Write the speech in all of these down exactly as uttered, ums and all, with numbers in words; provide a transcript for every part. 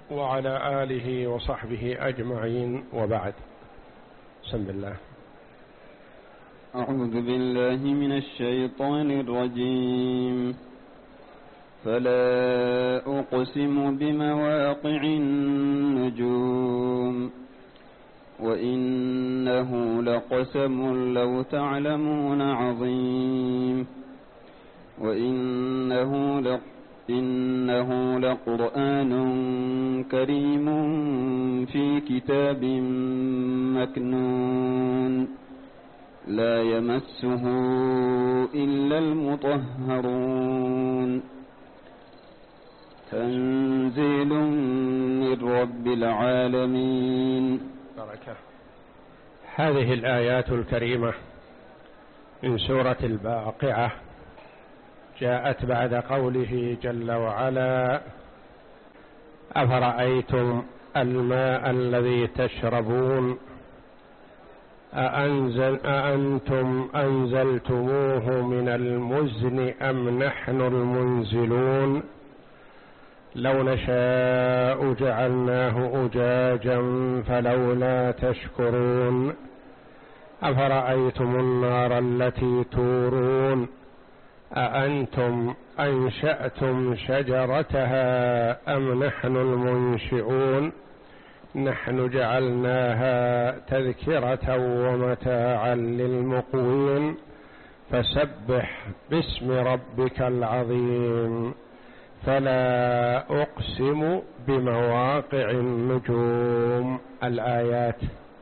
وعلى آله وصحبه أجمعين، وبعد. بسم الله. أعوذ بالله من الشيطان الرجيم. فلا أقسم بمواقع النجوم وإنه لقسم لو تعلمون عظيم وإنه لق إنه لقرآن كريم في كتاب مكنون لا يمسه إلا المطهرون تنزيل من رب العالمين. بركة. هذه الآيات الكريمة من سورة الواقعة جاءت بعد قوله جل وعلا: أفرأيتم الماء الذي تشربون أأنزل أأنتم أنزلتموه من المزن أم نحن المنزلون لو نشاء جعلناه أجاجا فلولا تشكرون أفرأيتم النار التي تورون أأنتم أنشأتم شجرتها أم نحن المنشئون نحن جعلناها تذكرة ومتاعا للمقوين فسبح باسم ربك العظيم. فلا أقسم بمواقع النجوم. الآيات.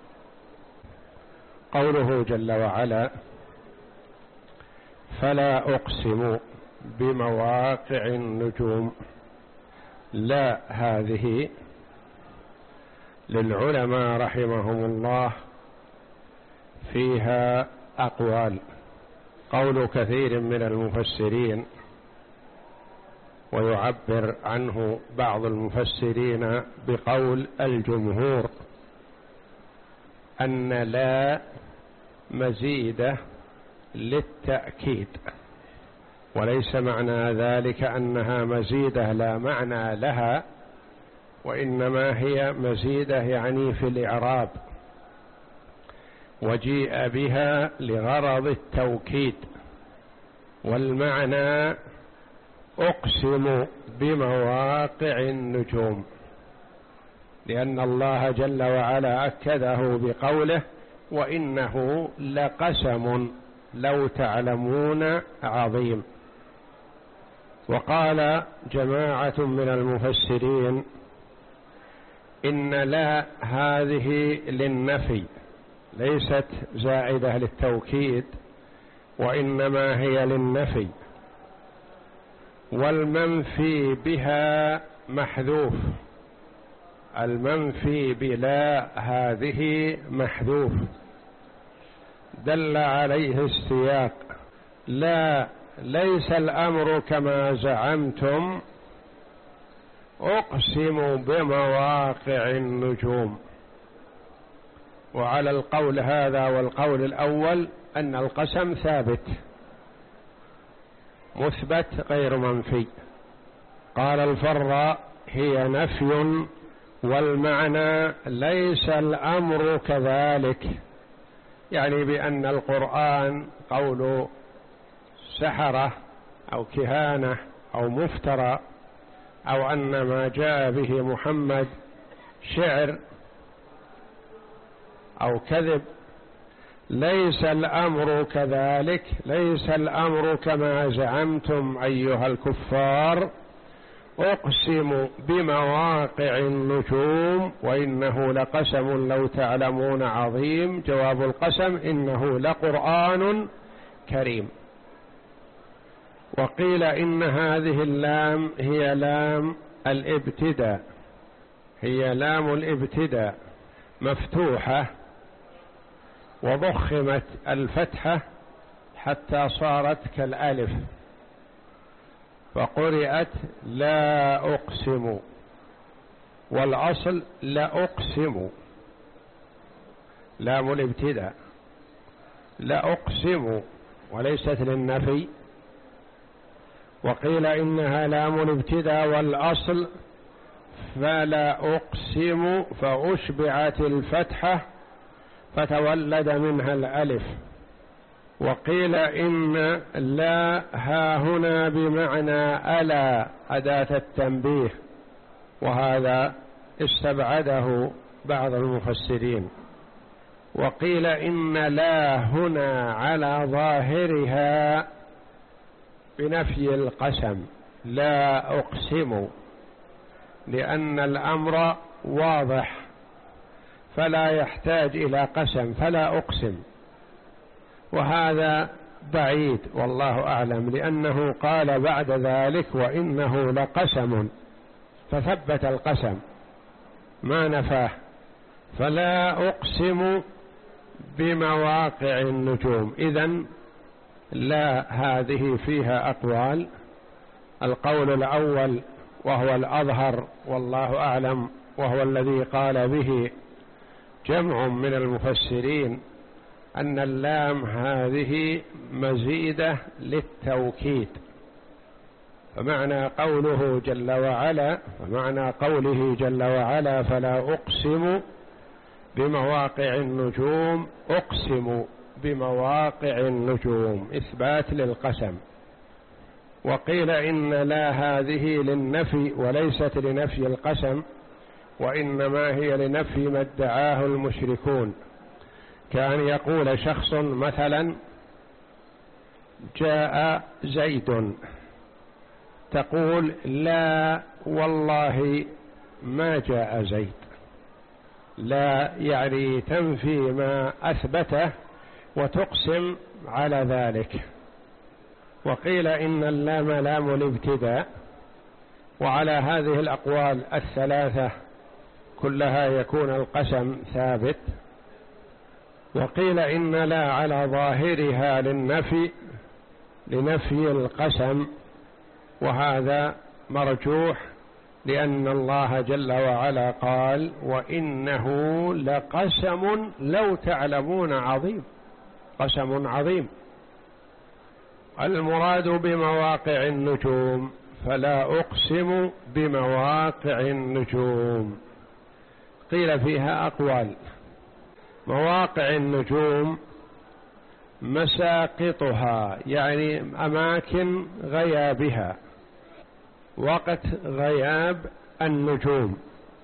قوله جل وعلا: فلا أقسم بمواقع النجوم، لا هذه للعلماء رحمهم الله فيها أقوال. قول كثير من المفسرين، ويعبر عنه بعض المفسرين بقول الجمهور، أن لا مزيدة للتأكيد، وليس معنى ذلك أنها مزيدة لا معنى لها، وإنما هي مزيدة يعني في الإعراب، وجيء بها لغرض التوكيد. والمعنى أقسم بمواقع النجوم، لأن الله جل وعلا أكده بقوله: وإنه لقسم لو تعلمون عظيم. وقال جماعة من المفسرين إن لا هذه للنفي، ليست زائدة للتوكيد، وإنما هي للنفي، والمنفي بها محذوف. المنفي بلا هذه محذوف، دل عليه السياق: لا ليس الأمر كما زعمتم أقسم بمواقع النجوم. وعلى القول هذا والقول الأول أن القسم ثابت مثبت غير منفي. قال الفراء: هي نفي، والمعنى ليس الأمر كذلك، يعني بأن القرآن قول سحرة أو كهانة أو مفترى، أو أن ما جاء به محمد شعر أو كذب. ليس الأمر كذلك، ليس الأمر كما زعمتم أيها الكفار. أقسم بمواقع النجوم وإنه لقسم لو تعلمون عظيم. جواب القسم: إنه لقرآن كريم. وقيل إن هذه اللام هي لام الابتداء، هي لام الابتداء مفتوحة وضخمت الفتحة حتى صارت كالألف، فقرأت لا أقسم، والأصل لا أقسم، لام الابتداء لا أقسم وليست للنفي. وقيل إنها لام الابتداء والأصل فلا أقسم فأشبعت الفتحة فتولد منها الألف. وقيل إن لا ها هنا بمعنى ألا أداة التنبيه، وهذا استبعده بعض المفسرين. وقيل إن لا هنا على ظاهرها بنفي القسم، لا أقسم، لأن الأمر واضح فلا يحتاج إلى قسم، فلا أقسم. وهذا بعيد والله أعلم، لأنه قال بعد ذلك وإنه لقسم، فثبت القسم ما نفاه. فلا أقسم بمواقع النجوم. إذن لا هذه فيها أقوال. القول الأول وهو الأظهر والله أعلم، وهو الذي قال به جمع من المفسرين، أن اللام هذه مزيدة للتوكيد. فمعنى قوله جل وعلا فمعنى قوله جل وعلا فلا أقسم بمواقع النجوم، أقسم بمواقع النجوم، إثبات للقسم. وقيل إن لا هذه للنفي وليست لنفي القسم، وإنما هي لنفي ما ادعاه المشركون، كأن يقول شخص مثلا جاء زيد، تقول لا والله ما جاء زيد، لا يعني تنفي ما أثبته وتقسم على ذلك. وقيل إن اللام لام الابتداء. وعلى هذه الأقوال الثلاثة كلها يكون القسم ثابت. وقيل إن لا على ظاهرها للنفي لنفي القسم، وهذا مرجوح، لأن الله جل وعلا قال وإنه لقسم لو تعلمون عظيم، قسم عظيم. المراد بمواقع النجوم فلا أقسم بمواقع النجوم. قيل فيها أقوال. مواقع النجوم مساقطها، يعني أماكن غيابها، وقت غياب النجوم،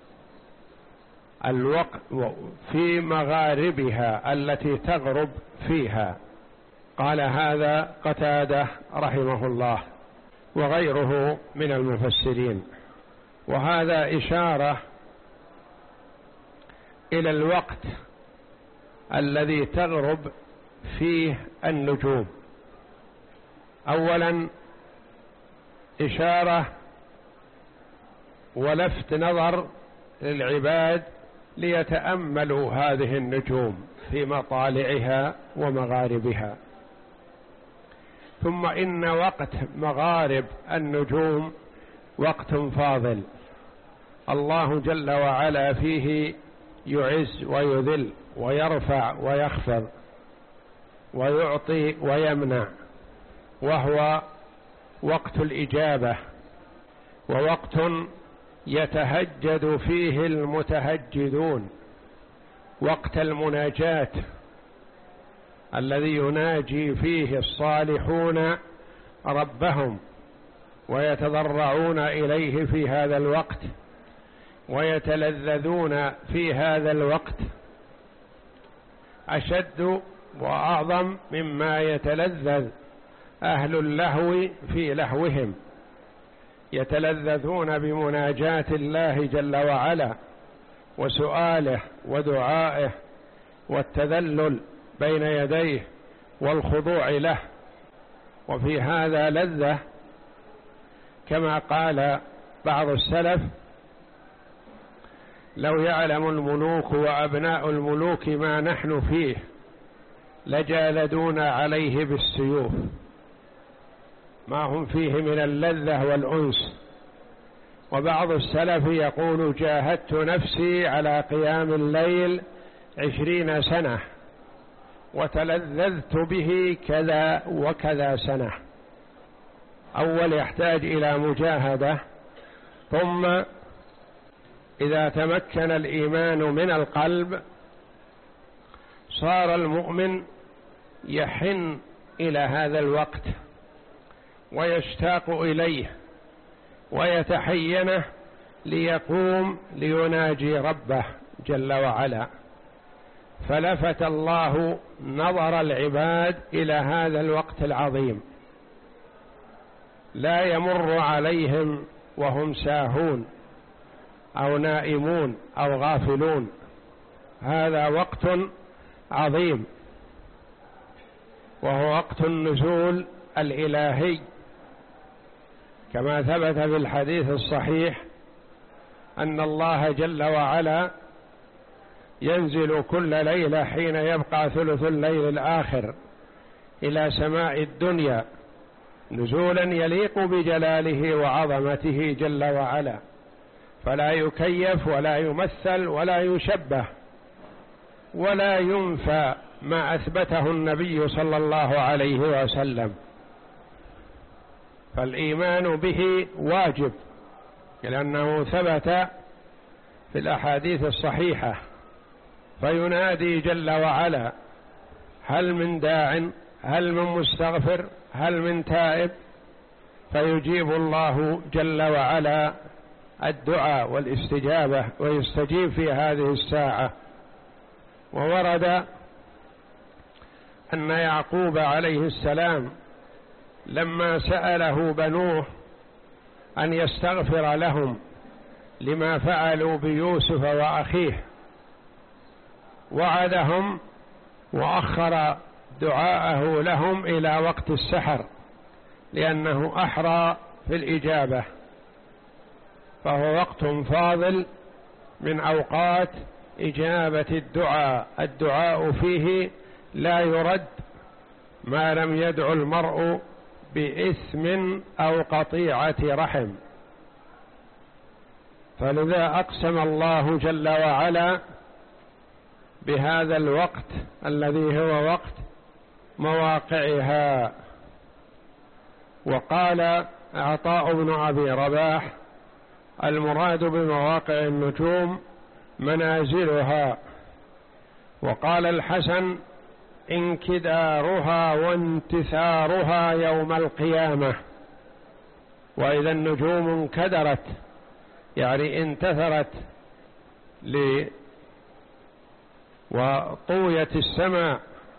الوقت في مغاربها التي تغرب فيها. قال هذا قتادة رحمه الله وغيره من المفسرين. وهذا إشارة إلى الوقت الذي تغرب فيه النجوم. أولا إشارة ولفت نظر للعباد ليتأملوا هذه النجوم في مطالعها ومغاربها. ثم إن وقت مغارب النجوم وقت فاضل، الله جل وعلا فيه يعز ويذل ويرفع ويخفض ويعطي ويمنع، وهو وقت الإجابة، ووقت يتهجد فيه المتهجدون، وقت المناجاة الذي يناجي فيه الصالحون ربهم ويتضرعون إليه في هذا الوقت ويتلذذون في هذا الوقت، أشد وأعظم مما يتلذذ أهل اللهو في لهوهم، يتلذذون بمناجاة الله جل وعلا وسؤاله ودعائه والتذلل بين يديه والخضوع له. وفي هذا لذة، كما قال بعض السلف لو يعلم الملوك وأبناء الملوك ما نحن فيه لجالدونا عليه بالسيوف، ما هم فيه من اللذة والأنس. وبعض السلف يقول جاهدت نفسي على قيام الليل عشرين سنة وتلذذت به كذا وكذا سنة. أول يحتاج إلى مجاهدة، ثم إذا تمكن الإيمان من القلب صار المؤمن يحن إلى هذا الوقت ويشتاق إليه ويتحينه ليقوم ليناجي ربه جل وعلا. فلفت الله نظر العباد إلى هذا الوقت العظيم، لا يمر عليهم وهم ساهون أو نائمون أو غافلون. هذا وقت عظيم، وهو وقت النزول الإلهي، كما ثبت في الحديث الصحيح أن الله جل وعلا ينزل كل ليلة حين يبقى ثلث الليل الآخر إلى سماء الدنيا نزولا يليق بجلاله وعظمته جل وعلا، فلا يكيف ولا يمثل ولا يشبه ولا ينفى ما أثبته النبي صلى الله عليه وسلم. فالإيمان به واجب، لأنه ثبت في الأحاديث الصحيحة. فينادي جل وعلا: هل من داع؟ هل من مستغفر؟ هل من تائب؟ فيجيب الله جل وعلا الدعاء والاستجابة ويستجيب في هذه الساعة. وورد أن يعقوب عليه السلام لما سأله بنوه أن يستغفر لهم لما فعلوا بيوسف وأخيه وعدهم وأخر دعاءه لهم إلى وقت السحر لأنه أحرى في الإجابة، فهو وقت فاضل من أوقات إجابة الدعاء. الدعاء فيه لا يرد ما لم يدع المرء بإثم أو قطيعة رحم. فلذا أقسم الله جل وعلا بهذا الوقت الذي هو وقت مواقعها. وقال عطاء بن أبي رباح: المراد بمواقع النجوم منازلها. وقال الحسن: انكدارها وانتثارها يوم القيامة. وإذا النجوم انكدرت يعني انتثرت ل وطويت السماء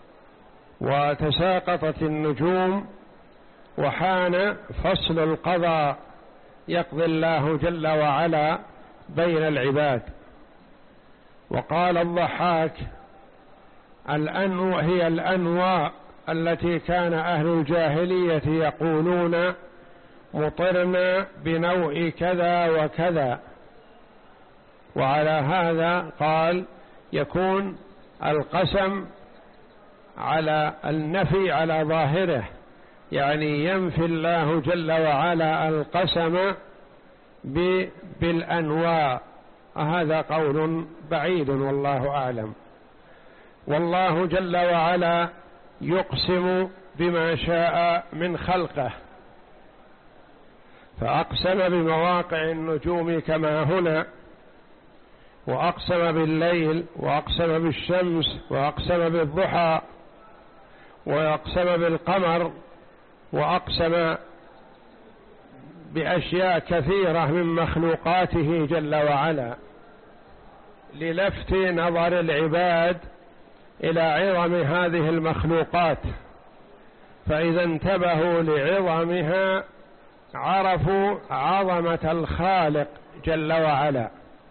وتساقطت النجوم وحان فصل القضاء يقضي الله جل وعلا بين العباد. وقال الضحاك: الأنو هي الأنواء التي كان أهل الجاهلية يقولون مطرنا بنوء كذا وكذا. وعلى هذا قال يكون القسم على النفي على ظاهره، يعني ينفي الله جل وعلا القسم بالأنواء. هذا قول بعيد والله أعلم. والله جل وعلا يقسم بما شاء من خلقه، فأقسم بمواقع النجوم كما هنا، وأقسم بالليل، وأقسم بالشمس، وأقسم بالضحى، وأقسم بالقمر، وأقسم بأشياء كثيرة من مخلوقاته جل وعلا للفت نظر العباد إلى عظم هذه المخلوقات. فإذا انتبهوا لعظمها عرفوا عظمة الخالق جل وعلا.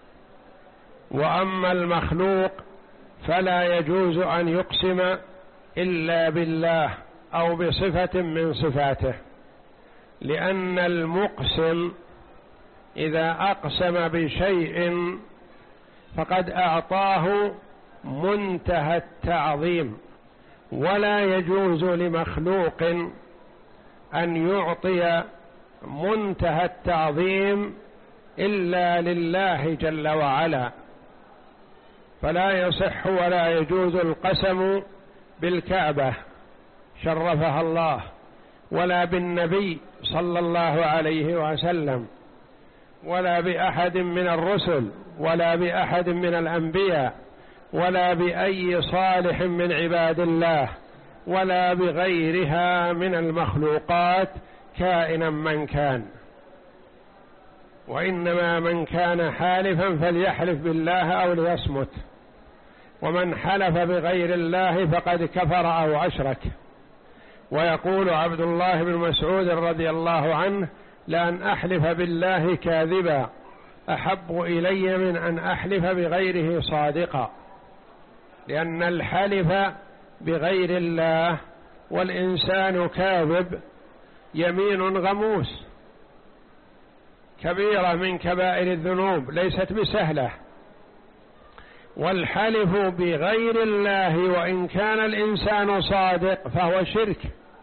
وأما المخلوق فلا يجوز أن يقسم إلا بالله أو بصفة من صفاته، لأن المقسم إذا أقسم بشيء فقد أعطاه منتهى التعظيم، ولا يجوز لمخلوق أن يعطي منتهى التعظيم إلا لله جل وعلا. فلا يصح ولا يجوز القسم بالكعبة شرفها الله، ولا بالنبي صلى الله عليه وسلم، ولا بأحد من الرسل، ولا بأحد من الأنبياء ولا بأي صالح من عباد الله ولا بغيرها من المخلوقات كائنا من كان، وإنما من كان حالفا فليحلف بالله أو ليصمت، ومن حلف بغير الله فقد كفر أو أشرك. ويقول عبد الله بن مسعود رضي الله عنه: لأن أحلف بالله كاذبا أحب إلي من أن أحلف بغيره صادقا، لأن الحلف بغير الله والإنسان كاذب يمين غموس، كبيرة من كبائر الذنوب ليست بسهلة. والحلف بغير الله وإن كان الإنسان صادق فهو شرك،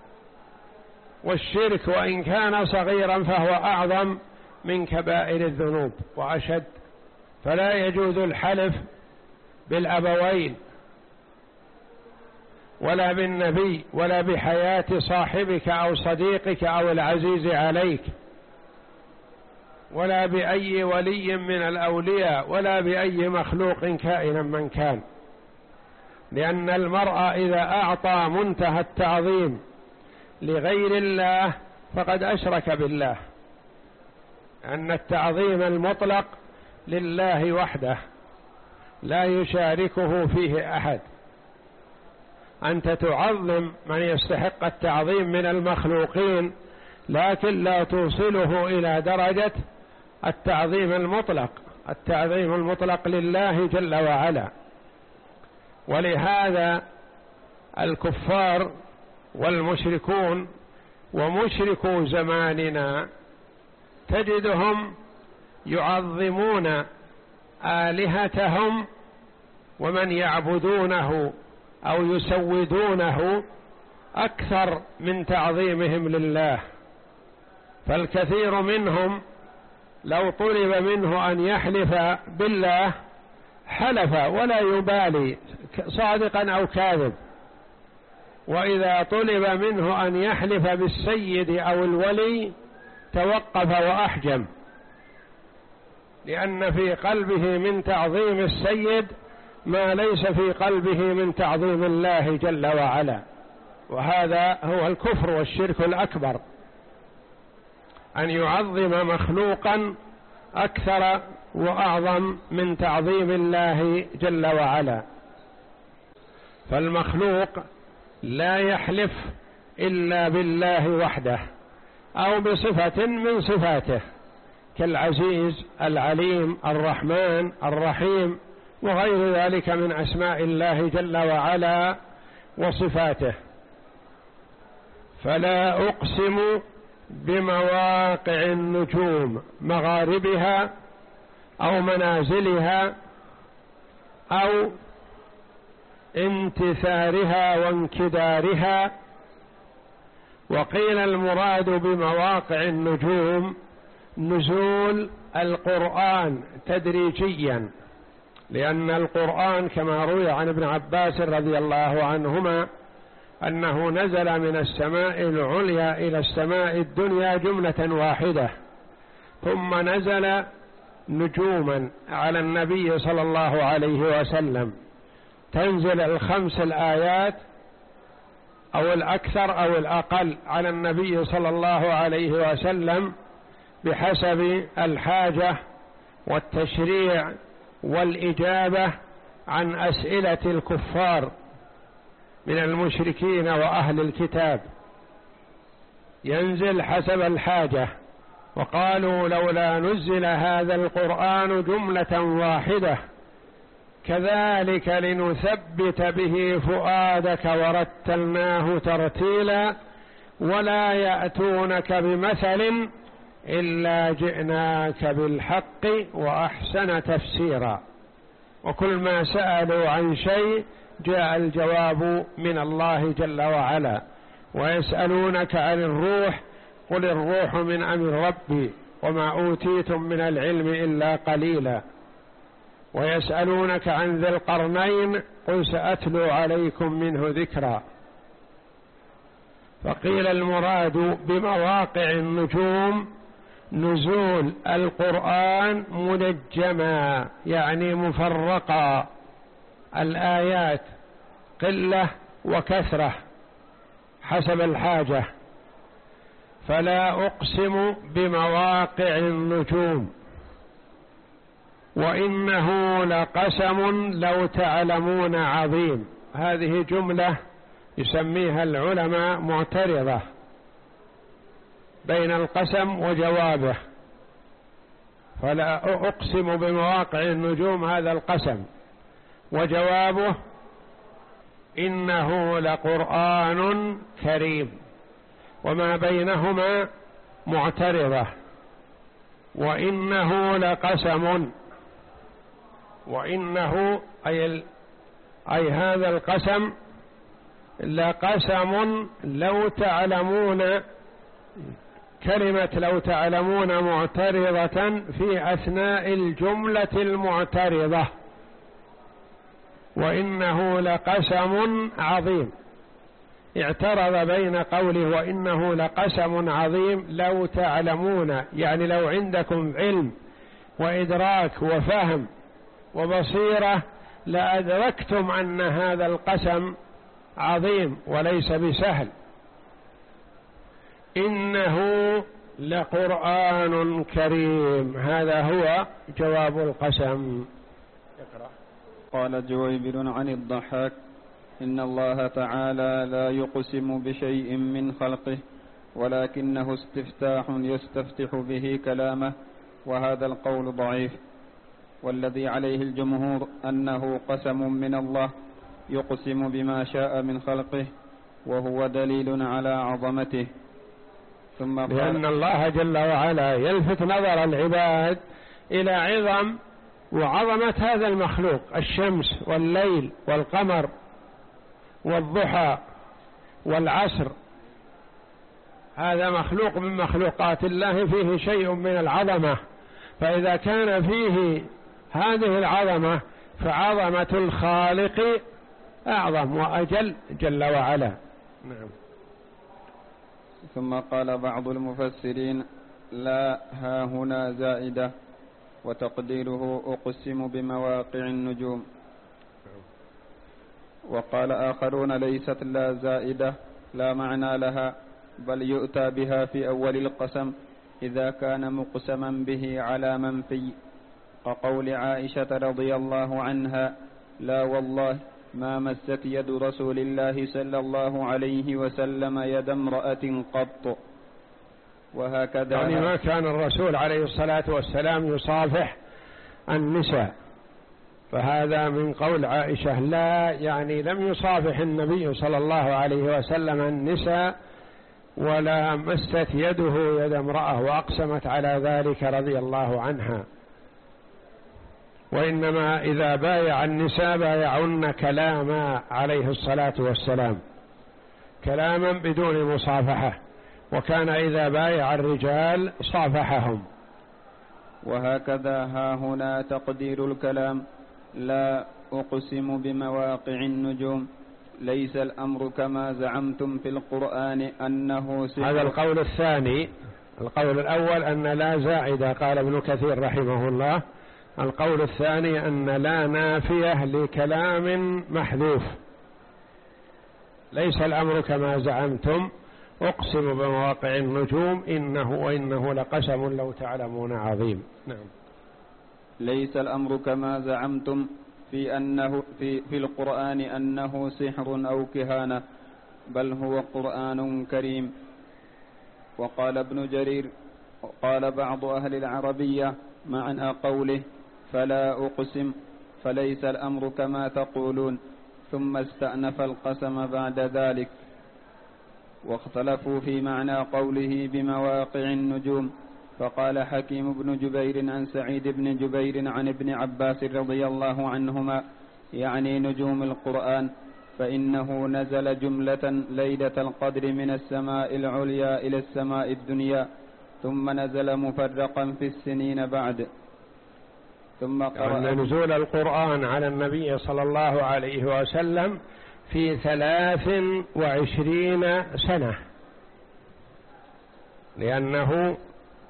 والشرك وإن كان صغيرا فهو أعظم من كبائر الذنوب وأشد. فلا يجوز الحلف بالأبوين ولا بالنبي ولا بحياة صاحبك أو صديقك أو العزيز عليك ولا بأي ولي من الأولياء ولا بأي مخلوق كائنا من كان، لأن المرء إذا أعطى منتهى التعظيم لغير الله فقد أشرك بالله، أن التعظيم المطلق لله وحده لا يشاركه فيه أحد. أنت تعظم من يستحق التعظيم من المخلوقين، لكن لا توصله إلى درجة التعظيم المطلق. التعظيم المطلق لله جل وعلا. ولهذا الكفار والمشركون ومشركو زماننا تجدهم يعظمون آلهتهم ومن يعبدونه أو يسودونه أكثر من تعظيمهم لله. فالكثير منهم لو طلب منه أن يحلف بالله حلف ولا يبالي صادقا أو كاذب، وإذا طلب منه أن يحلف بالسيد أو الولي توقف وأحجم، لأن في قلبه من تعظيم السيد ما ليس في قلبه من تعظيم الله جل وعلا. وهذا هو الكفر والشرك الأكبر، أن يعظم مخلوقا أكثر وأعظم من تعظيم الله جل وعلا. فالمخلوق لا يحلف إلا بالله وحده أو بصفة من صفاته، كالعزيز العليم الرحمن الرحيم وغير ذلك من أسماء الله جل وعلا وصفاته. فلا أقسم بمواقع النجوم، مغاربها أو منازلها أو انتثارها وانكدارها. وقيل المراد بمواقع النجوم نزول القرآن تدريجيا، لأن القرآن كما روي عن ابن عباس رضي الله عنهما أنه نزل من السماء العليا إلى السماء الدنيا جملة واحدة، ثم نزل نجوما على النبي صلى الله عليه وسلم، تنزل الخمس الآيات أو الأكثر أو الأقل على النبي صلى الله عليه وسلم بحسب الحاجة والتشريع والإجابة عن أسئلة الكفار من المشركين وأهل الكتاب، ينزل حسب الحاجة. وقالوا لولا نزل هذا القرآن جملة واحدة كذلك لنثبت به فؤادك ورتلناه ترتيلا ولا يأتونك بمثل إلا جئناك بالحق وأحسن تفسيرا. وكل ما سألوا عن شيء جاء الجواب من الله جل وعلا. ويسألونك عن الروح قل الروح من أمر ربي وما أوتيتم من العلم إلا قليلا. ويسألونك عن ذي القرنين قل سأتلو عليكم منه ذكرا. فقيل المراد بمواقع النجوم نزول القرآن منجما يعني مفرقا، الآيات قلة وكثرة حسب الحاجة. فلا أقسم بمواقع النجوم وإنه لقسم لو تعلمون عظيم. هذه جملة يسميها العلماء معترضة بين القسم وجوابه. فلا أقسم بمواقع النجوم هذا القسم، وجوابه إنه لقرآن كريم، وما بينهما معترضة. وإنه لقسم، وإنه أي, أي هذا القسم لقسم لو تعلمون، كلمة لو تعلمون معترضة في أثناء الجملة المعترضة. وإنه لقسم عظيم، اعترض بين قوله وإنه لقسم عظيم لو تعلمون، يعني لو عندكم علم وإدراك وفهم وبصيرة لأدركتم أن هذا القسم عظيم وليس بسهل. إنه لقرآن كريم، هذا هو جواب القسم. اقرأ. قال جويبر عن الضحاك: إن الله تعالى لا يقسم بشيء من خلقه، ولكنه استفتاح يستفتح به كلامه، وهذا القول ضعيف. والذي عليه الجمهور أنه قسم من الله يقسم بما شاء من خلقه، وهو دليل على عظمته. ثم قال: لأن الله جل وعلا يلفت نظر العباد إلى عظم وعظمة هذا المخلوق، الشمس والليل والقمر والضحى والعصر، هذا مخلوق من مخلوقات الله فيه شيء من العظمة. فإذا كان فيه هذه العظمة فعظمة الخالق أعظم وأجل جل وعلا. نعم. ثم قال بعض المفسرين: لا ها هنا زائدة، وتقديره أقسم بمواقع النجوم. وقال آخرون: ليست لا زائدة، لا معنى لها، بل يؤتى بها في أول القسم إذا كان مقسما به على منفي، كقول عائشة رضي الله عنها: لا والله ما مست يد رسول الله صلى الله عليه وسلم يد امرأة قط. وهكذا يعني ما كان الرسول عليه الصلاة والسلام يصافح النساء، فهذا من قول عائشة لا، يعني لم يصافح النبي صلى الله عليه وسلم النساء ولا مست يده يد امرأة، وأقسمت على ذلك رضي الله عنها. وإنما إذا بايع النساء بايعن كلاما عليه الصلاة والسلام، كلاما بدون مصافحة، وكان إذا بايع الرجال صافحهم. وهكذا ها هنا تقدير الكلام: لا أقسم بمواقع النجوم، ليس الأمر كما زعمتم في القرآن أنه سحر. هذا القول الثاني. القول الأول أن لا زائدة، قال ابن كثير رحمه الله. القول الثاني أن لا نافية لكلام محذوف، ليس الأمر كما زعمتم، أقسم بمواقع النجوم إنه وإنه لقسم لو تعلمون عظيم. نعم. ليس الأمر كما زعمتم في أنه في, في القرآن أنه سحر أو كهانة، بل هو قرآن كريم. وقال ابن جرير: قال بعض أهل العربية معنى قوله فلا أقسم فليس الأمر كما تقولون، ثم استأنف القسم بعد ذلك. واختلفوا في معنى قوله بمواقع النجوم، فقال حكيم بن جبير عن سعيد بن جبير عن ابن عباس رضي الله عنهما: يعني نجوم القرآن، فإنه نزل جملة ليلة القدر من السماء العليا إلى السماء الدنيا، ثم نزل مفرقا في السنين بعد. ثم قرأ يعني نزول القرآن على النبي صلى الله عليه وسلم في ثلاث وعشرين سنة، لأنه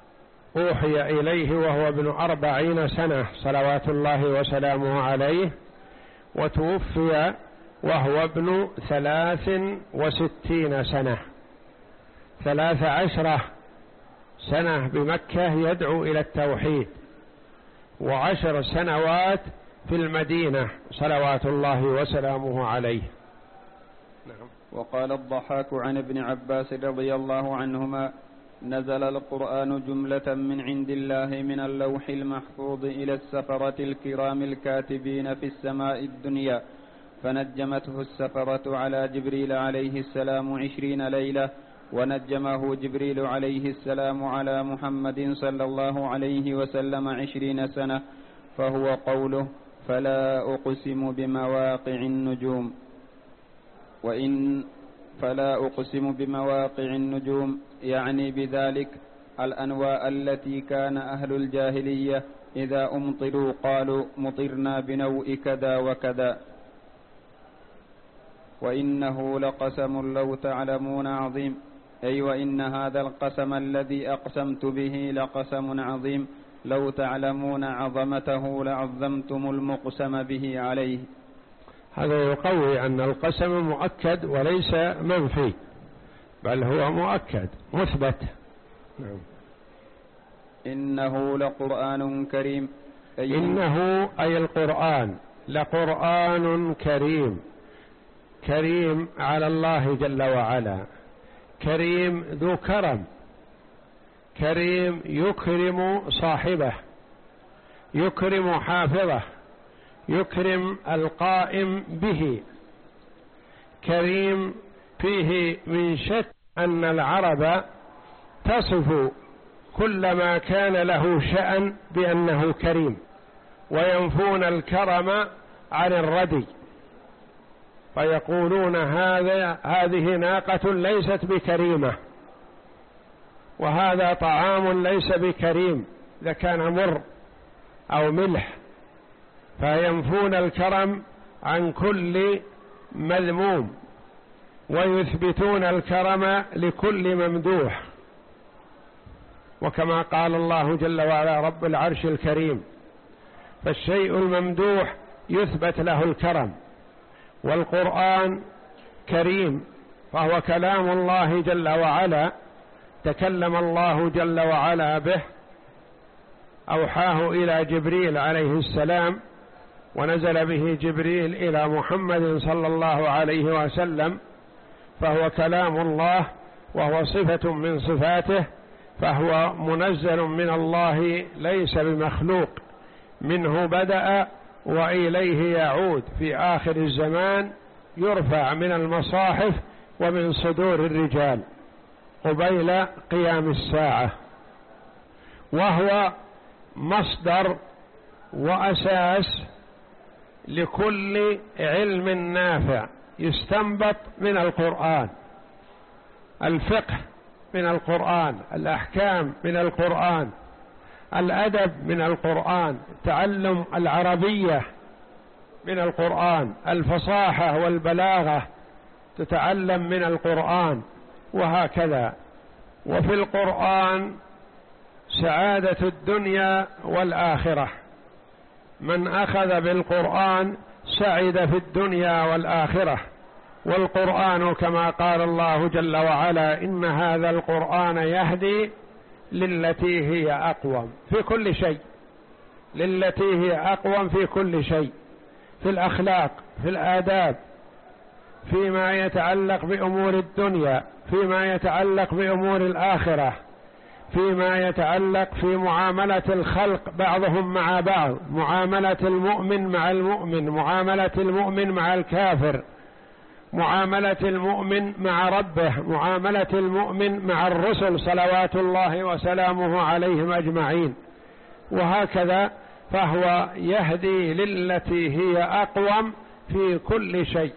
أوحي إليه وهو ابن أربعين سنة صلوات الله وسلامه عليه، وتوفي وهو ابن ثلاث وستين سنة، ثلاث عشرة سنة بمكة يدعو إلى التوحيد، وعشر سنوات في المدينة صلوات الله وسلامه عليه. نعم. وقال الضحاك عن ابن عباس رضي الله عنهما: نزل القرآن جملة من عند الله من اللوح المحفوظ إلى السفرة الكرام الكاتبين في السماء الدنيا، فنجمته السفرة على جبريل عليه السلام عشرين ليلة، ونجمه جبريل عليه السلام على محمد صلى الله عليه وسلم عشرين سنة، فهو قوله: فلا أقسم بمواقع النجوم. وإن فلا أقسم بمواقع النجوم يعني بذلك الأنواء التي كان أهل الجاهلية إذا أمطروا قالوا مطرنا بنوء كذا وكذا. وإنه لقسم لو تعلمون عظيم، أي وإن هذا القسم الذي أقسمت به لقسم عظيم، لو تعلمون عظمته لعظمتم المقسم به عليه. هذا يقوي أن القسم مؤكد وليس منفي، بل هو مؤكد مثبت. نعم. إنه لقرآن كريم، أي إنه أي القرآن لقرآن كريم، كريم على الله جل وعلا، كريم ذو كرم، كريم يكرم صاحبه، يكرم حافظه، يكرم القائم به، كريم فيه من شك أن العرب تصف كل ما كان له شأن بأنه كريم، وينفون الكرم عن الردي، فيقولون هذا هذه ناقة ليست بكريمة، وهذا طعام ليس بكريم إذا كان مر أو ملح، فينفون الكرم عن كل مذموم، ويثبتون الكرم لكل ممدوح. وكما قال الله جل وعلا: رب العرش الكريم، فالشيء الممدوح يثبت له الكرم. والقرآن كريم فهو كلام الله جل وعلا، تكلم الله جل وعلا به، أوحاه إلى جبريل عليه السلام، ونزل به جبريل إلى محمد صلى الله عليه وسلم، فهو كلام الله وهو صفة من صفاته، فهو منزل من الله ليس بمخلوق، منه بدأ وإليه يعود في آخر الزمان، يرفع من المصاحف ومن صدور الرجال قبيل قيام الساعة، وهو مصدر وأساس لكل علم نافع يستنبط من القرآن، الفقه من القرآن، الأحكام من القرآن، الأدب من القرآن، تعلم العربية من القرآن، الفصاحة والبلاغة تتعلم من القرآن، وهكذا. وفي القرآن سعادة الدنيا والآخرة، من أخذ بالقرآن سعد في الدنيا والآخرة. والقرآن كما قال الله جل وعلا: إن هذا القرآن يهدي للتي هي أقوم، في كل شيء، للتي هي أقوم في كل شيء، في الأخلاق، في الآداب، فيما يتعلق بأمور الدنيا، فيما يتعلق بأمور الآخرة، فيما يتعلق في معاملة الخلق بعضهم مع بعض، معاملة المؤمن مع المؤمن، معاملة المؤمن مع الكافر، معاملة المؤمن مع ربه، معاملة المؤمن مع الرسل صلوات الله وسلامه عليهم أجمعين، وهكذا. فهو يهدي للتي هي أقوم في كل شيء.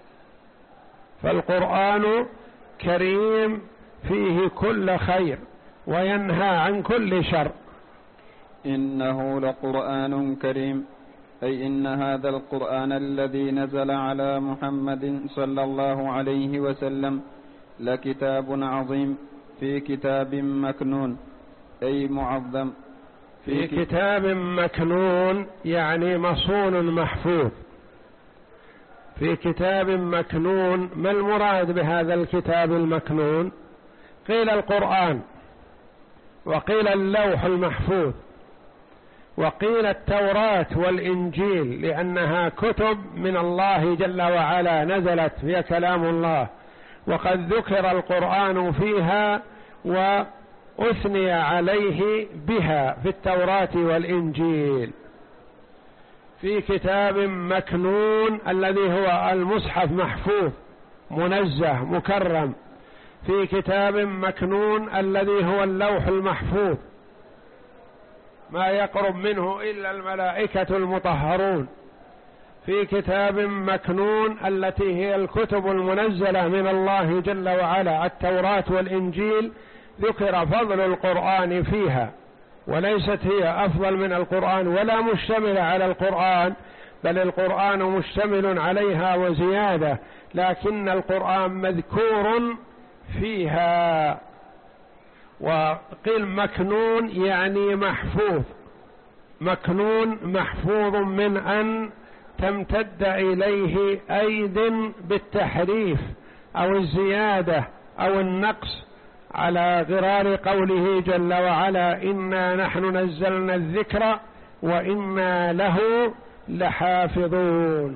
فالقرآن كريم فيه كل خير وينهى عن كل شر. إنه لقرآن كريم، أي إن هذا القرآن الذي نزل على محمد صلى الله عليه وسلم لكتاب عظيم في كتاب مكنون، أي معظم. في كتاب مكنون يعني مصون محفوظ. في كتاب مكنون، ما المراد بهذا الكتاب المكنون؟ قيل القرآن، وقيل اللوح المحفوظ، وقيل التوراة والإنجيل، لأنها كتب من الله جل وعلا نزلت فيها كلام الله، وقد ذكر القرآن فيها وأثني عليه بها في التوراة والإنجيل. في كتاب مكنون الذي هو المصحف محفوظ منزه مكرم. في كتاب مكنون الذي هو اللوح المحفوظ، ما يقرب منه إلا الملائكة المطهرون. في كتاب مكنون التي هي الكتب المنزلة من الله جل وعلا، التوراة والإنجيل، ذكر فضل القرآن فيها، وليست هي أفضل من القرآن ولا مشتملة على القرآن، بل القرآن مشتمل عليها وزيادة، لكن القرآن مذكور فيها. وقيل مكنون يعني محفوظ، مكنون محفوظ من أن تمتد إليه أيد بالتحريف أو الزيادة أو النقص، على غرار قوله جل وعلا: إنا نحن نزلنا الذكر وإنا له لحافظون.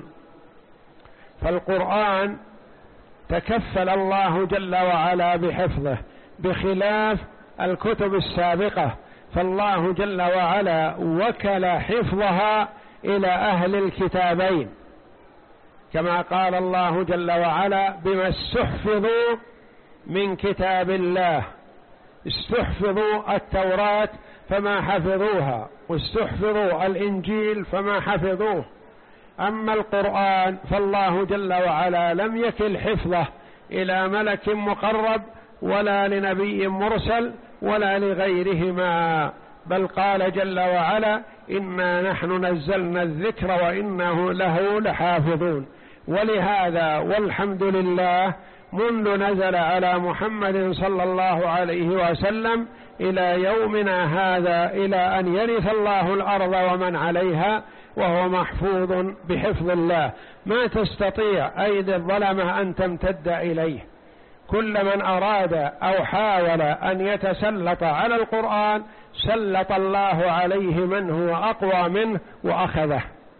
فالقرآن تكفل الله جل وعلا بحفظه بخلاف الكتب السابقة، فالله جل وعلا وكل حفظها إلى أهل الكتابين، كما قال الله جل وعلا: بما استحفظوا من كتاب الله. استحفظوا التوراة فما حفظوها، واستحفظوا الإنجيل فما حفظوه. أما القرآن فالله جل وعلا لم يكل حفظه إلى ملك مقرب ولا لنبي مرسل ولا لغيرهما، بل قال جل وعلا: إنا نحن نزلنا الذكر وإنه له لحافظون. ولهذا والحمد لله منذ نزل على محمد صلى الله عليه وسلم إلى يومنا هذا، إلى أن يرث الله الأرض ومن عليها، وهو محفوظ بحفظ الله، ما تستطيع أيدي الظلمة أن تمتد إليه. كل من أراد أو حاول أن يتسلط على القرآن سلط الله عليه من هو أقوى منه وأخذه.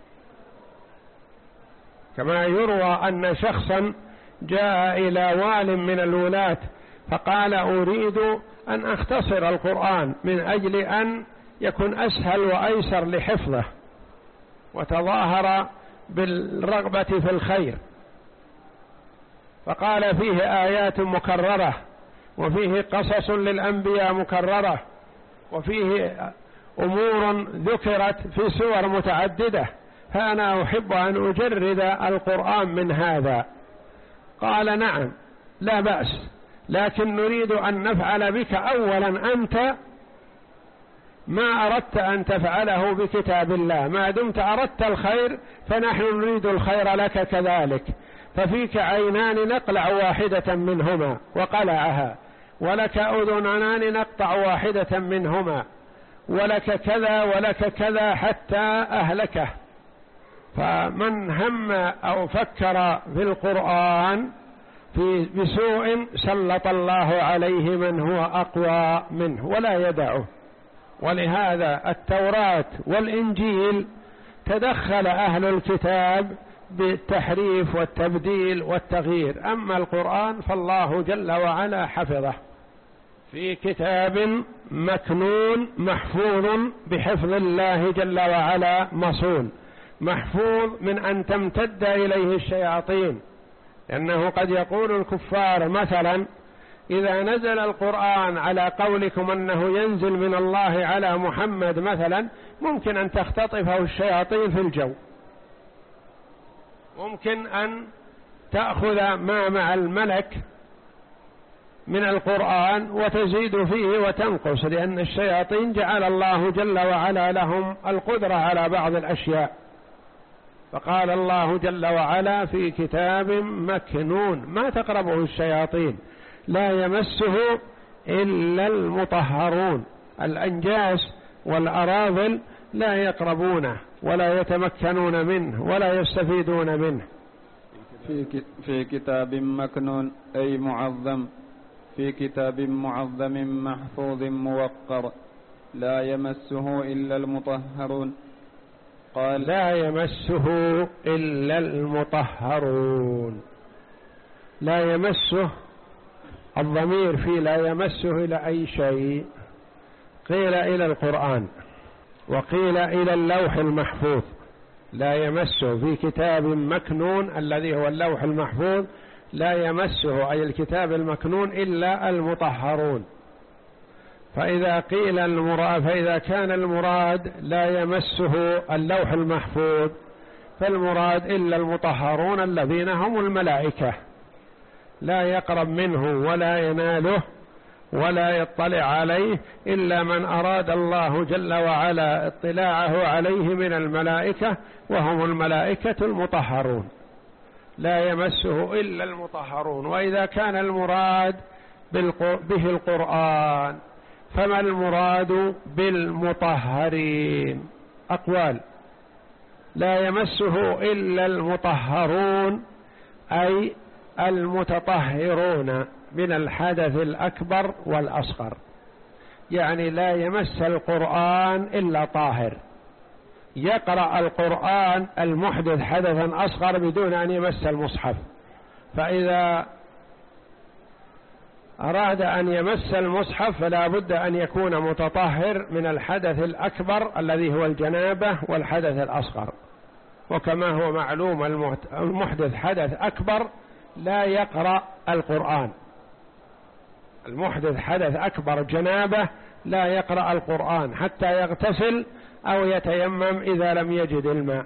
كما يروى أن شخصا جاء إلى وال من الولاة فقال: أريد أن أختصر القرآن من أجل أن يكون أسهل وأيسر لحفظه، وتظاهر بالرغبة في الخير، فقال: فيه آيات مكررة، وفيه قصص للأنبياء مكررة، وفيه أمور ذكرت في سور متعددة، فأنا أحب أن أجرد القرآن من هذا. قال: نعم لا بأس، لكن نريد أن نفعل بك أولا أنت ما أردت أن تفعله بكتاب الله، ما دمت أردت الخير فنحن نريد الخير لك كذلك، ففيك عينان نقلع واحدة منهما، وقلعها، ولك أذنان نقطع واحدة منهما، ولك كذا ولك كذا حتى أهلكه. فمن هم أو فكر في القرآن في بسوء سلط الله عليه من هو أقوى منه ولا يدعه. ولهذا التوراة والإنجيل تدخل أهل الكتاب بالتحريف والتبديل والتغيير، أما القرآن فالله جل وعلا حفظه في كتاب مكنون محفوظ بحفظ الله جل وعلا مصون، محفوظ من أن تمتد إليه الشياطين. لأنه قد يقول الكفار مثلا: إذا نزل القرآن على قولكم أنه ينزل من الله على محمد مثلا، ممكن أن تختطفه الشياطين في الجو، ممكن أن تأخذ ما مع الملك من القرآن وتزيد فيه وتنقص، لأن الشياطين جعل الله جل وعلا لهم القدرة على بعض الأشياء. فقال الله جل وعلا: في كتاب مكنون ما تقربه الشياطين لا يمسه إلا المطهرون. الأنجاس والأراذل لا يقربونه ولا يتمكنون منه ولا يستفيدون منه. في كتاب مكنون أي معظم، في كتاب معظم محفوظ موقر لا يمسه إلا المطهرون. قال لا يمسه إلا المطهرون. لا يمسه، الضمير في لا يمسه إلى أي شيء، قيل إلى القرآن وقيل إلى اللوح المحفوظ. لا يمسه في كتاب مكنون الذي هو اللوح المحفوظ، لا يمسه أي الكتاب المكنون إلا المطهرون. فإذا قيل المراد فإذا كان المراد لا يمسه اللوح المحفوظ فالمراد إلا المطهرون الذين هم الملائكة، لا يقرب منه ولا يناله ولا يطلع عليه إلا من أراد الله جل وعلا اطلاعه عليه من الملائكة، وهم الملائكة المطهرون. لا يمسه إلا المطهرون. وإذا كان المراد به القرآن فما المراد بالمطهرين؟ أقوال. لا يمسه إلا المطهرون أي المتطهرون من الحدث الأكبر والأصغر، يعني لا يمس القرآن إلا طاهر. يقرأ القرآن المحدث حدثا أصغر بدون أن يمس المصحف، فإذا أراد أن يمس المصحف فلا بد أن يكون متطهر من الحدث الأكبر الذي هو الجنابة والحدث الأصغر. وكما هو معلوم المحدث حدث أكبر لا يقرأ القرآن، المحدث حدث أكبر جنابة لا يقرأ القرآن حتى يغتسل أو يتيمم إذا لم يجد الماء.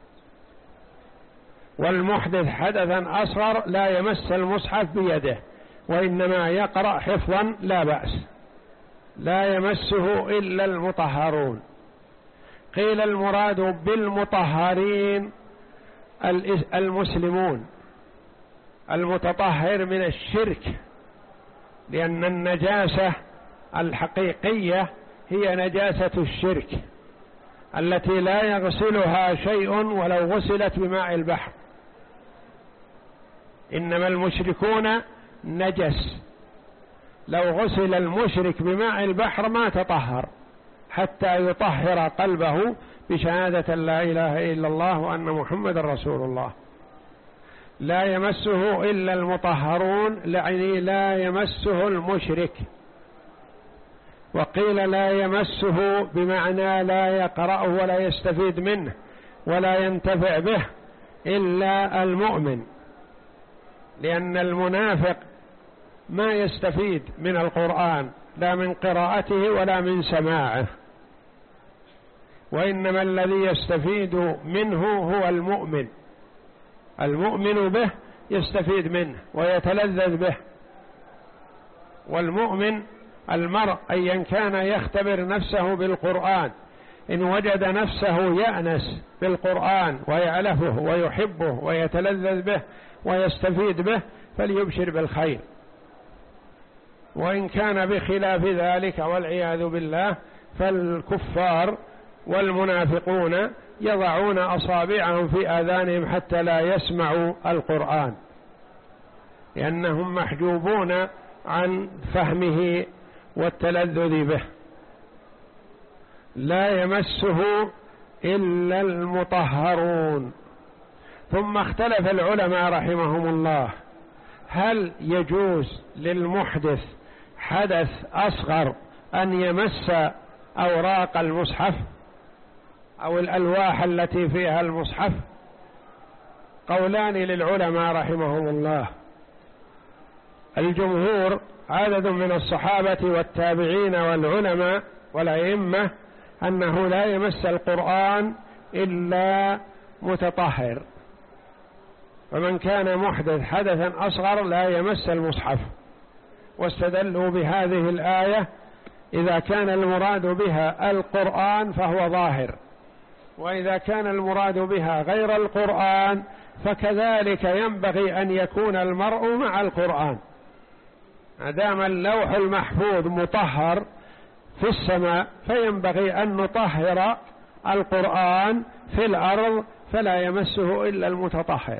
والمحدث حدثا أصغر لا يمس المصحف بيده وإنما يقرأ حفظا لا بأس. لا يمسه إلا المطهرون. قيل المراد بالمطهرين المسلمون، المتطهر من الشرك، لأن النجاسة الحقيقية هي نجاسة الشرك التي لا يغسلها شيء ولو غسلت بماء البحر. إنما المشركون نجس، لو غسل المشرك بماء البحر ما تطهر حتى يطهر قلبه بشهادة لا إله إلا الله وأن محمد رسول الله. لا يمسه إلا المطهرون، يعني لا يمسه المشرك. وقيل لا يمسه بمعنى لا يقرأه ولا يستفيد منه ولا ينتفع به إلا المؤمن، لأن المنافق ما يستفيد من القرآن لا من قراءته ولا من سماعه، وإنما الذي يستفيد منه هو المؤمن. المؤمن به يستفيد منه ويتلذذ به. والمؤمن المرء أيا كان يختبر نفسه بالقرآن، إن وجد نفسه يأنس بالقرآن ويعلفه ويحبه ويتلذذ به ويستفيد به فليبشر بالخير. وإن كان بخلاف ذلك والعياذ بالله فالكفار والمنافقون يضعون أصابعهم في آذانهم حتى لا يسمعوا القرآن، لأنهم محجوبون عن فهمه والتلذذ به. لا يمسه إلا المطهرون. ثم اختلف العلماء رحمهم الله، هل يجوز للمحدث حدث أصغر أن يمس أوراق المصحف أو الألواح التي فيها المصحف؟ قولان للعلماء رحمهم الله. الجمهور عدد من الصحابة والتابعين والعلماء والأئمة أنه لا يمس القرآن إلا متطهر، ومن كان محدث حدثا أصغر لا يمس المصحف. واستدلوا بهذه الآية: إذا كان المراد بها القرآن فهو ظاهر، وإذا كان المراد بها غير القرآن فكذلك ينبغي أن يكون المرء مع القرآن. ما دام اللوح المحفوظ مطهر في السماء، فينبغي أن نطهر القرآن في الأرض فلا يمسه إلا المتطهر.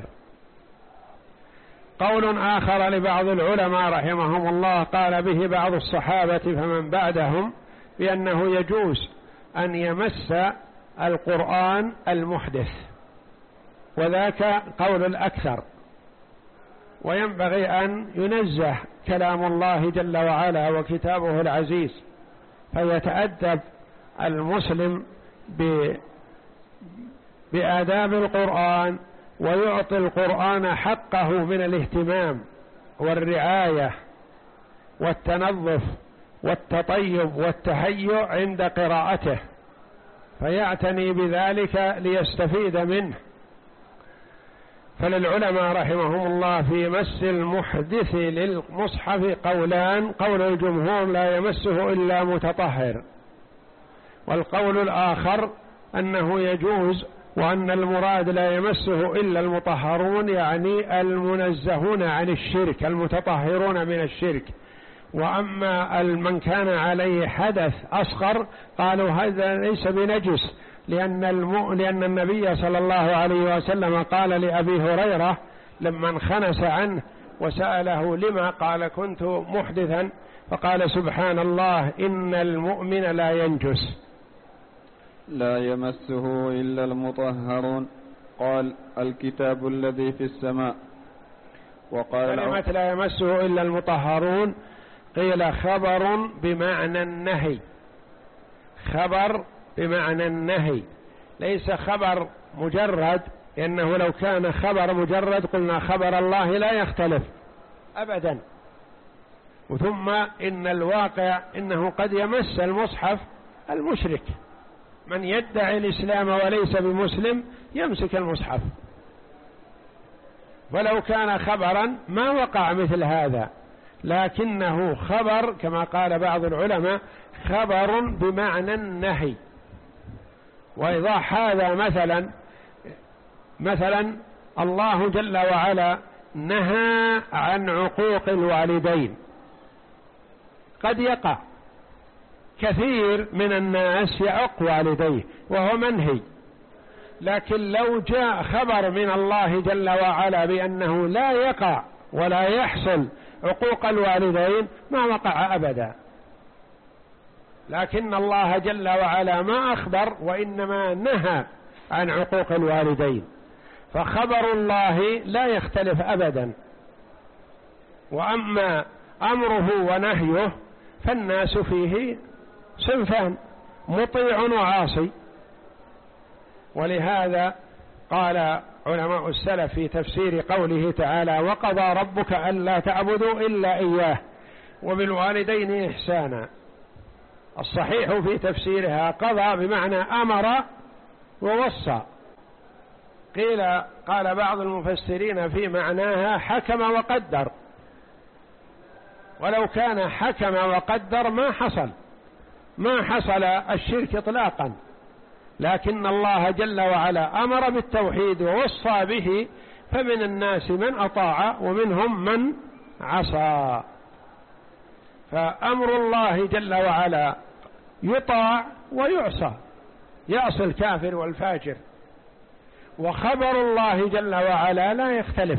قول آخر لبعض العلماء رحمهم الله قال به بعض الصحابة فمن بعدهم بأنه يجوز أن يمس القرآن المحدث، وذاك قول الأكثر، وينبغي أن ينزه كلام الله جل وعلا وكتابه العزيز، فيتأدب المسلم بآداب القرآن ويعطي القرآن حقه من الاهتمام والرعاية والتنظف والتطيب والتهيؤ عند قراءته، فيعتني بذلك ليستفيد منه. فللعلماء رحمهم الله في مس المحدث للمصحف قولان: قول الجمهور لا يمسه إلا متطهر، والقول الآخر أنه يجوز، وأن المراد لا يمسه إلا المطهرون، يعني المنزهون عن الشرك المتطهرون من الشرك. وأما من كان عليه حدث أصغر قالوا هذا ليس بنجس، لأن, الم... لأن النبي صلى الله عليه وسلم قال لأبي هريرة لما انخنس عنه وسأله لما، قال كنت محدثا، فقال سبحان الله إن المؤمن لا ينجس. لا يمسه إلا المطهرون. قال الكتاب الذي في السماء. وقال كلمة لا يمسه إلا المطهرون قيل خبر بمعنى النهي، خبر بمعنى النهي، ليس خبر مجرد، لأنه لو كان خبر مجرد قلنا خبر الله لا يختلف أبدا. وثم إن الواقع إنه قد يمس المصحف المشرك، من يدعي الإسلام وليس بمسلم يمسك المصحف، ولو كان خبرا ما وقع مثل هذا، لكنه خبر كما قال بعض العلماء خبر بمعنى النهي. وإيضاح هذا مثلا مثلا الله جل وعلا نهى عن عقوق الوالدين، قد يقع كثير من الناس يعق والديه وهو منهي، لكن لو جاء خبر من الله جل وعلا بأنه لا يقع ولا يحصل عقوق الوالدين ما وقع أبدا، لكن الله جل وعلا ما أخبر وإنما نهى عن عقوق الوالدين، فخبر الله لا يختلف أبدا. وأما أمره ونهيه فالناس فيه صنفان: مطيع وعاصي. ولهذا قال علماء السلف في تفسير قوله تعالى: وقضى ربك ألا تعبدوا إلا إياه وبالوالدين إحسانا. الصحيح في تفسيرها قضى بمعنى أمر ووصى. قيل قال بعض المفسرين في معناها حكم وقدر، ولو كان حكم وقدر ما حصل ما حصل الشرك إطلاقا، لكن الله جل وعلا أمر بالتوحيد ووصى به، فمن الناس من أطاع ومنهم من عصى. فأمر الله جل وعلا يطاع ويعصى، يعصي الكافر والفاجر، وخبر الله جل وعلا لا يختلف.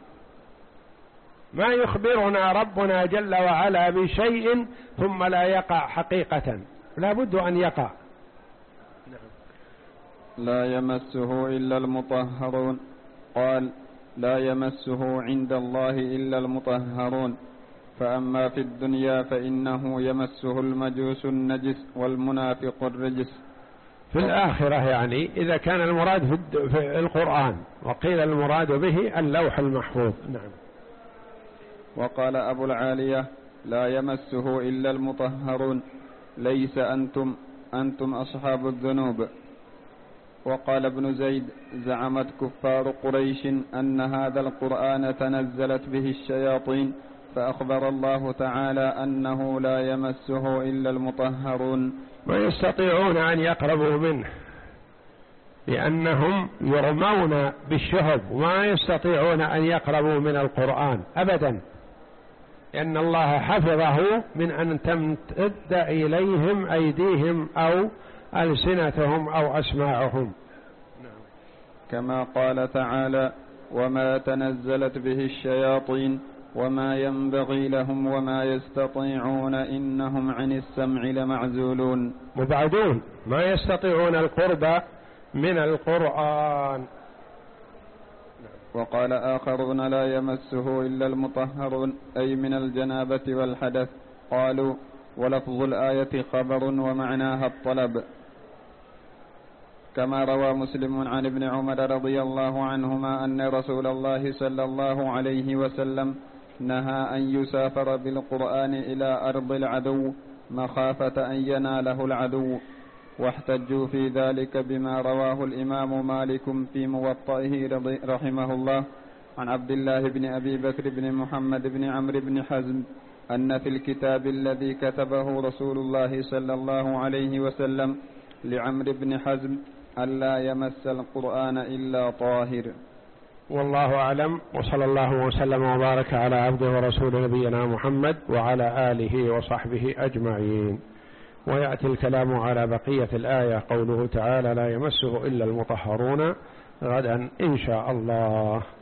ما يخبرنا ربنا جل وعلا بشيء ثم لا يقع حقيقة، لا بد أن يقع. لا يمسه إلا المطهرون. قال لا يمسه عند الله إلا المطهرون، فأما في الدنيا فإنه يمسه المجوس النجس والمنافق الرجس. في الآخرة يعني إذا كان المراد في القرآن، وقيل المراد به اللوح المحفوظ. نعم. وقال أبو العالية لا يمسه إلا المطهرون، ليس أنتم أنتم أصحاب الذنوب. وقال ابن زيد زعمت كفار قريش أن هذا القرآن تنزلت به الشياطين، فأخبر الله تعالى أنه لا يمسه إلا المطهرون. ويستطيعون أن يقربوا منه لأنهم يرمون بالشهب، وما يستطيعون أن يقربوا من القرآن أبدا، لأن الله حفظه من أن تمتد إليهم أيديهم أو ألسنتهم أو أسماعهم. كما قال تعالى: وما تنزلت به الشياطين وما ينبغي لهم وما يستطيعون إنهم عن السمع لمعزولون. مبعدون، ما يستطيعون القرب من القرآن. وقال آخرون: لا يمسه إلا المطهرون، أي من الجنابة والحدث. قالوا: ولفظ الآية خبر ومعناها الطلب. كما روى مسلم عن ابن عمر رضي الله عنهما أن رسول الله صلى الله عليه وسلم نهى أن يسافر بالقرآن إلى أرض العدو مخافة أن يناله العدو، واحتجوا في ذلك بما رواه الإمام مالك في موطئه رحمه الله عن عبد الله بن أبي بكر بن محمد بن عمرو بن حزم أن في الكتاب الذي كتبه رسول الله صلى الله عليه وسلم لعمرو بن حزم ألا يمس القرآن إلا طاهر. والله أعلم، وصلى الله وسلم وبارك على عبده ورسول نبينا محمد وعلى آله وصحبه أجمعين. ويأتي الكلام على بقية الآية، قوله تعالى: لا يمسه إلا المطهرون، غدا إن شاء الله.